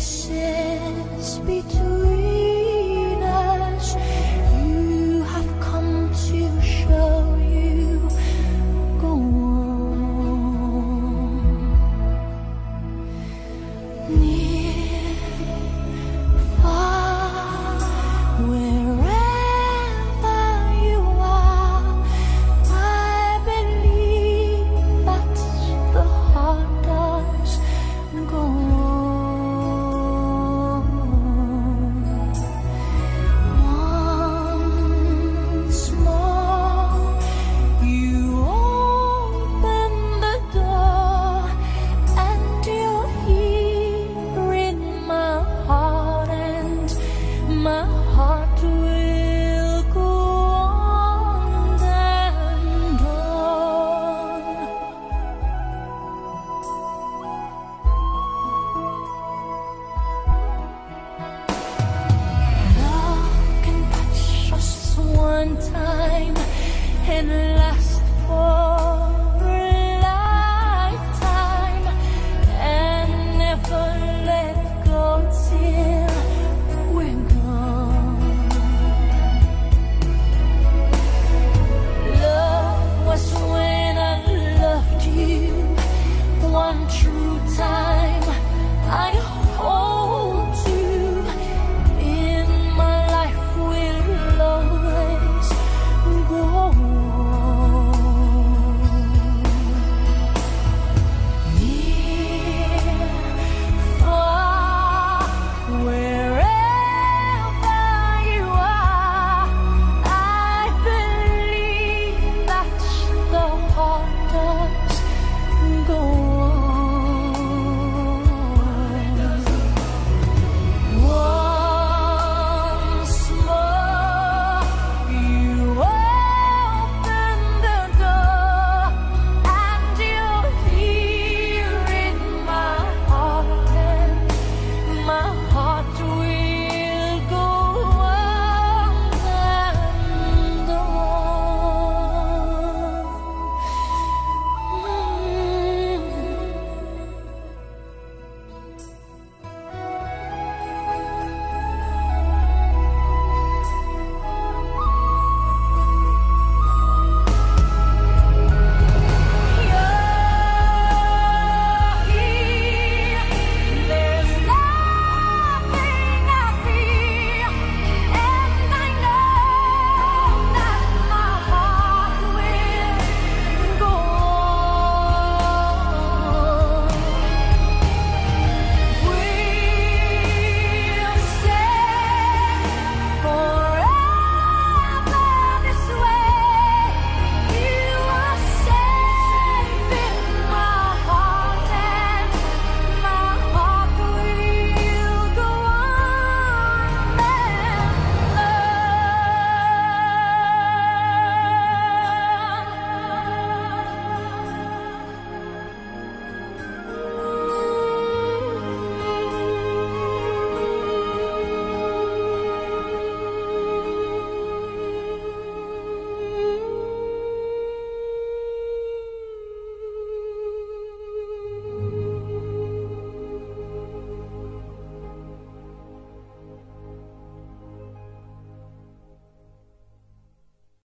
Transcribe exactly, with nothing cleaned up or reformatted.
spaces between us. You have come to show you go on. Near, far, wherever you are, I believe that the heart does go on. Once more, you open the door, and you're here in my heart, and my heart will go on and on. Love can touch us one time, and